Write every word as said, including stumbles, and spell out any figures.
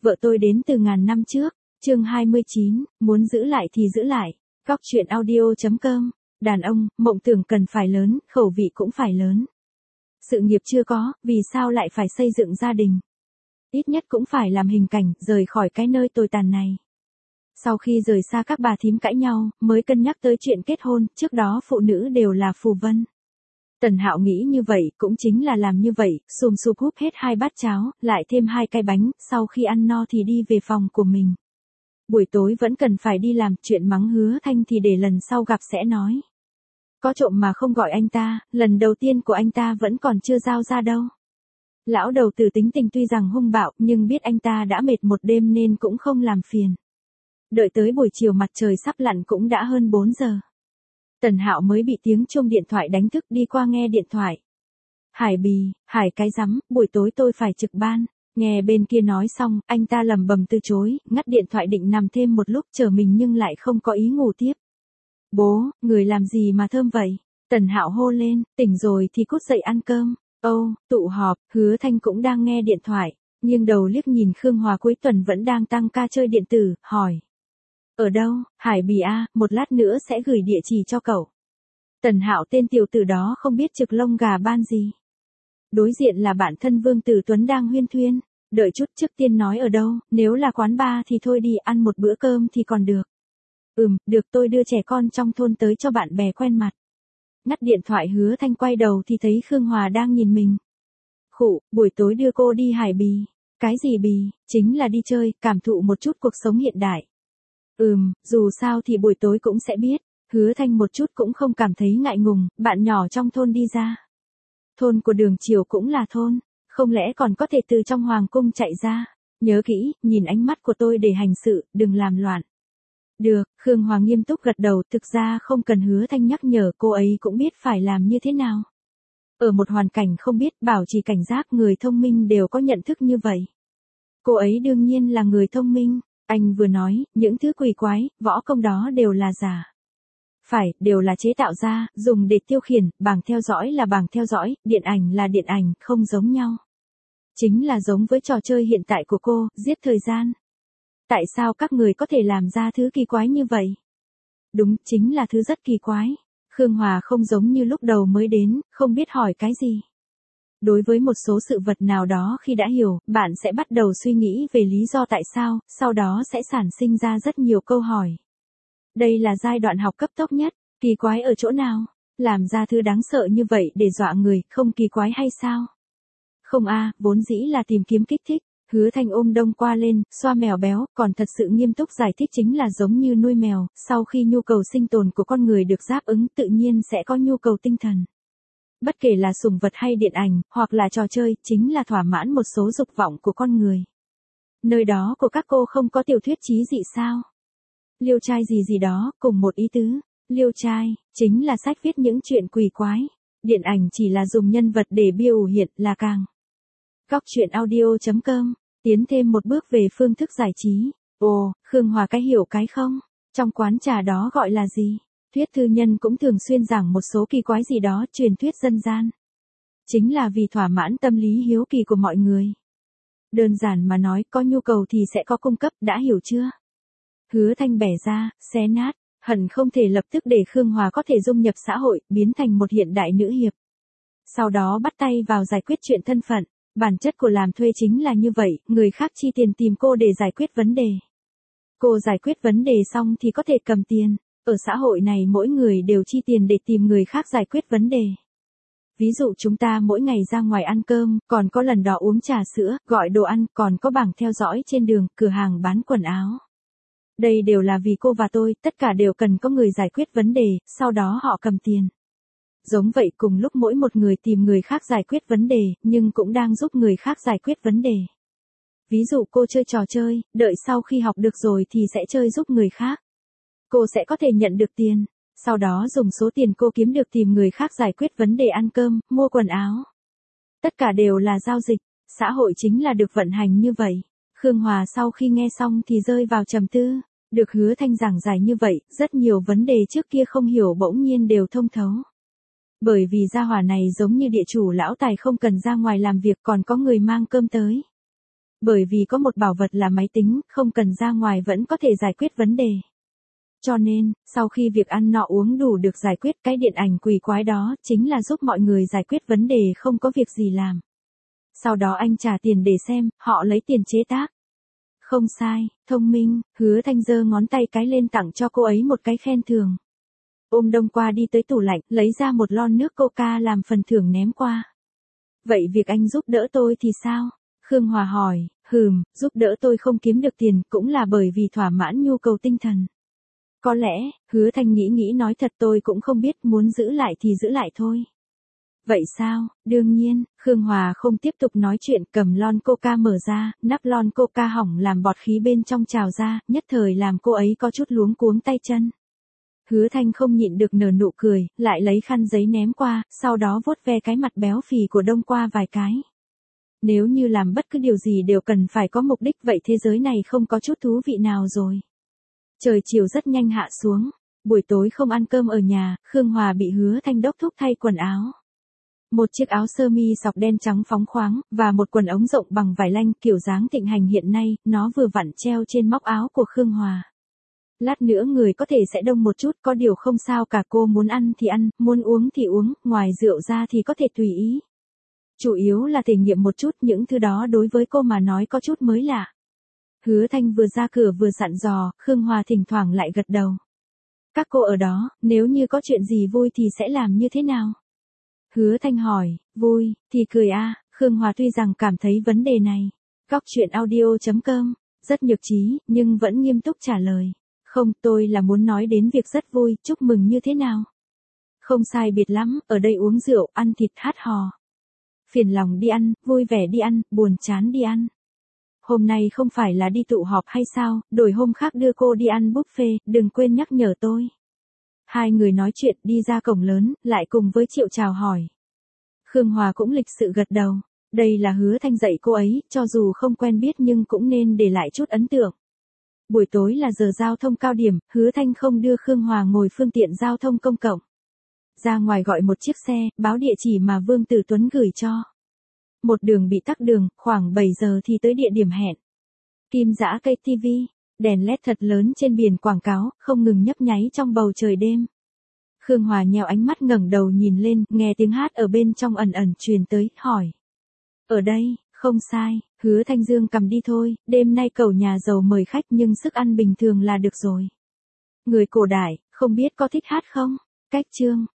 vợ tôi đến từ ngàn năm trước. Chương hai mươi chín, muốn giữ lại thì giữ lại. Góc truyện audio chấm com. Đàn ông, mộng tưởng cần phải lớn, khẩu vị cũng phải lớn. Sự nghiệp chưa có, vì sao lại phải xây dựng gia đình? Ít nhất cũng phải làm hình cảnh, rời khỏi cái nơi tồi tàn này. Sau khi rời xa các bà thím cãi nhau, mới cân nhắc tới chuyện kết hôn, trước đó phụ nữ đều là phù vân. Tần Hạo nghĩ như vậy, cũng chính là làm như vậy, sùm sụp húp hết hai bát cháo, lại thêm hai cái bánh, sau khi ăn no thì đi về phòng của mình. Buổi tối vẫn cần phải đi làm, chuyện mắng Hứa Thanh thì để lần sau gặp sẽ nói. Có trộm mà không gọi anh ta, lần đầu tiên của anh ta vẫn còn chưa giao ra đâu. Lão đầu tử tính tình tuy rằng hung bạo, nhưng biết anh ta đã mệt một đêm nên cũng không làm phiền. Đợi tới buổi chiều mặt trời sắp lặn cũng đã hơn bốn giờ. Tần Hạo mới bị tiếng chuông điện thoại đánh thức, đi qua nghe điện thoại. Hải Bì, Hải cái rắm, buổi tối tôi phải trực ban. Nghe bên kia nói xong, anh ta lầm bầm từ chối, ngắt điện thoại định nằm thêm một lúc chờ mình nhưng lại không có ý ngủ tiếp. Bố, người làm gì mà thơm vậy? Tần Hạo hô lên, tỉnh rồi thì cút dậy ăn cơm. Âu, tụ họp, Hứa Thanh cũng đang nghe điện thoại, nhưng đầu liếc nhìn Khương Hòa cuối tuần vẫn đang tăng ca chơi điện tử, hỏi. Ở đâu, Hải Bì a, một lát nữa sẽ gửi địa chỉ cho cậu. Tần Hạo tên tiểu tử đó không biết trực lông gà ban gì. Đối diện là bạn thân Vương Tử Tuấn đang huyên thuyên, đợi chút trước tiên nói ở đâu, nếu là quán bar thì thôi đi ăn một bữa cơm thì còn được. Ừm, được tôi đưa trẻ con trong thôn tới cho bạn bè quen mặt. Ngắt điện thoại Hứa Thanh quay đầu thì thấy Khương Hòa đang nhìn mình. Khụ, buổi tối đưa cô đi Hải Bì. Cái gì bì, chính là đi chơi, cảm thụ một chút cuộc sống hiện đại. Ừm, dù sao thì buổi tối cũng sẽ biết. Hứa Thanh một chút cũng không cảm thấy ngại ngùng, bạn nhỏ trong thôn đi ra. Thôn của Đường Triều cũng là thôn, không lẽ còn có thể từ trong hoàng cung chạy ra. Nhớ kỹ, nhìn ánh mắt của tôi để hành sự, đừng làm loạn. Được, Khương Hòa nghiêm túc gật đầu, thực ra không cần Hứa Thanh nhắc nhở, cô ấy cũng biết phải làm như thế nào. Ở một hoàn cảnh không biết, bảo trì cảnh giác, người thông minh đều có nhận thức như vậy. Cô ấy đương nhiên là người thông minh, anh vừa nói, những thứ quỷ quái, võ công đó đều là giả. Phải, đều là chế tạo ra, dùng để tiêu khiển, bảng theo dõi là bảng theo dõi, điện ảnh là điện ảnh, không giống nhau. Chính là giống với trò chơi hiện tại của cô, giết thời gian. Tại sao các người có thể làm ra thứ kỳ quái như vậy? Đúng, chính là thứ rất kỳ quái. Khương Hòa không giống như lúc đầu mới đến, không biết hỏi cái gì. Đối với một số sự vật nào đó khi đã hiểu, bạn sẽ bắt đầu suy nghĩ về lý do tại sao, sau đó sẽ sản sinh ra rất nhiều câu hỏi. Đây là giai đoạn học cấp tốc nhất, kỳ quái ở chỗ nào? Làm ra thứ đáng sợ như vậy để dọa người, không kỳ quái hay sao? Không a, vốn dĩ là tìm kiếm kích thích. Hứa Thanh ôm đông qua lên, xoa mèo béo, còn thật sự nghiêm túc giải thích chính là giống như nuôi mèo, sau khi nhu cầu sinh tồn của con người được đáp ứng tự nhiên sẽ có nhu cầu tinh thần. Bất kể là sủng vật hay điện ảnh, hoặc là trò chơi, chính là thỏa mãn một số dục vọng của con người. Nơi đó của các cô không có tiểu thuyết chí dị sao? Liêu trai gì gì đó, cùng một ý tứ. Liêu trai, chính là sách viết những chuyện quỷ quái. Điện ảnh chỉ là dùng nhân vật để biểu hiện là càng. Góc truyện audio chấm com. Tiến thêm một bước về phương thức giải trí. Ồ, Khương Hòa cái hiểu cái không? Trong quán trà đó gọi là gì? Thuyết thư nhân cũng thường xuyên giảng một số kỳ quái gì đó, truyền thuyết dân gian. Chính là vì thỏa mãn tâm lý hiếu kỳ của mọi người. Đơn giản mà nói, có nhu cầu thì sẽ có cung cấp, đã hiểu chưa? Hứa Thanh bẻ ra, xé nát, hận không thể lập tức để Khương Hòa có thể dung nhập xã hội, biến thành một hiện đại nữ hiệp. Sau đó bắt tay vào giải quyết chuyện thân phận. Bản chất của làm thuê chính là như vậy, người khác chi tiền tìm cô để giải quyết vấn đề. Cô giải quyết vấn đề xong thì có thể cầm tiền. Ở xã hội này mỗi người đều chi tiền để tìm người khác giải quyết vấn đề. Ví dụ chúng ta mỗi ngày ra ngoài ăn cơm, còn có lần đó uống trà sữa, gọi đồ ăn, còn có bảng theo dõi trên đường, cửa hàng bán quần áo. Đây đều là vì cô và tôi, tất cả đều cần có người giải quyết vấn đề, sau đó họ cầm tiền. Giống vậy cùng lúc mỗi một người tìm người khác giải quyết vấn đề, nhưng cũng đang giúp người khác giải quyết vấn đề. Ví dụ cô chơi trò chơi, đợi sau khi học được rồi thì sẽ chơi giúp người khác. Cô sẽ có thể nhận được tiền, sau đó dùng số tiền cô kiếm được tìm người khác giải quyết vấn đề ăn cơm, mua quần áo. Tất cả đều là giao dịch, xã hội chính là được vận hành như vậy. Khương Hòa sau khi nghe xong thì rơi vào trầm tư, được Hứa Thanh giảng giải như vậy, rất nhiều vấn đề trước kia không hiểu bỗng nhiên đều thông thấu. Bởi vì gia hỏa này giống như địa chủ lão tài không cần ra ngoài làm việc còn có người mang cơm tới. Bởi vì có một bảo vật là máy tính, không cần ra ngoài vẫn có thể giải quyết vấn đề. Cho nên, sau khi việc ăn nọ uống đủ được giải quyết, cái điện ảnh quỷ quái đó chính là giúp mọi người giải quyết vấn đề không có việc gì làm. Sau đó anh trả tiền để xem, họ lấy tiền chế tác. Không sai, thông minh, Hứa Thanh giơ ngón tay cái lên tặng cho cô ấy một cái khen thưởng. Ôm Đông qua đi tới tủ lạnh, lấy ra một lon nước Coca làm phần thưởng ném qua. Vậy việc anh giúp đỡ tôi thì sao? Khương Hòa hỏi, hừm, giúp đỡ tôi không kiếm được tiền, cũng là bởi vì thỏa mãn nhu cầu tinh thần. Có lẽ, Hứa Thanh nghĩ nghĩ nói thật tôi cũng không biết, muốn giữ lại thì giữ lại thôi. Vậy sao, đương nhiên, Khương Hòa không tiếp tục nói chuyện, cầm lon Coca mở ra, nắp lon Coca hỏng làm bọt khí bên trong trào ra, nhất thời làm cô ấy có chút luống cuống tay chân. Hứa Thanh không nhịn được nở nụ cười, lại lấy khăn giấy ném qua, sau đó vuốt ve cái mặt béo phì của Đông qua vài cái. Nếu như làm bất cứ điều gì đều cần phải có mục đích, vậy thế giới này không có chút thú vị nào rồi. Trời chiều rất nhanh hạ xuống, buổi tối không ăn cơm ở nhà, Khương Hòa bị Hứa Thanh đốc thúc thay quần áo. Một chiếc áo sơ mi sọc đen trắng phóng khoáng, và một quần ống rộng bằng vải lanh kiểu dáng thịnh hành hiện nay, nó vừa vặn treo trên móc áo của Khương Hòa. Lát nữa người có thể sẽ đông một chút, có điều không sao cả, cô muốn ăn thì ăn, muốn uống thì uống, ngoài rượu ra thì có thể tùy ý. Chủ yếu là thể nghiệm một chút, những thứ đó đối với cô mà nói có chút mới lạ. Hứa Thanh vừa ra cửa vừa dặn dò, Khương Hòa thỉnh thoảng lại gật đầu. Các cô ở đó, nếu như có chuyện gì vui thì sẽ làm như thế nào? Hứa Thanh hỏi, vui, thì cười a. À. Khương Hòa tuy rằng cảm thấy vấn đề này, góc chuyện audio chấm com, rất nhược trí, nhưng vẫn nghiêm túc trả lời. Không, tôi là muốn nói đến việc rất vui, chúc mừng như thế nào? Không sai biệt lắm, ở đây uống rượu, ăn thịt, hát hò. Phiền lòng đi ăn, vui vẻ đi ăn, buồn chán đi ăn. Hôm nay không phải là đi tụ họp hay sao, đổi hôm khác đưa cô đi ăn buffet, đừng quên nhắc nhở tôi. Hai người nói chuyện đi ra cổng lớn, lại cùng với Triệu chào hỏi. Khương Hòa cũng lịch sự gật đầu. Đây là Hứa Thanh dạy cô ấy, cho dù không quen biết nhưng cũng nên để lại chút ấn tượng. Buổi tối là giờ giao thông cao điểm, Hứa Thanh không đưa Khương Hòa ngồi phương tiện giao thông công cộng. Ra ngoài gọi một chiếc xe, báo địa chỉ mà Vương Tử Tuấn gửi cho. Một đường bị tắc đường, khoảng bảy giờ thì tới địa điểm hẹn. Kim Dã cây ti vi, đèn led thật lớn trên biển quảng cáo, không ngừng nhấp nháy trong bầu trời đêm. Khương Hòa nheo ánh mắt ngẩng đầu nhìn lên, nghe tiếng hát ở bên trong ẩn ẩn truyền tới, hỏi. Ở đây, không sai, Hứa Thanh dương cầm đi thôi, đêm nay cậu nhà giàu mời khách nhưng sức ăn bình thường là được rồi. Người cổ đại, không biết có thích hát không? Cách chương.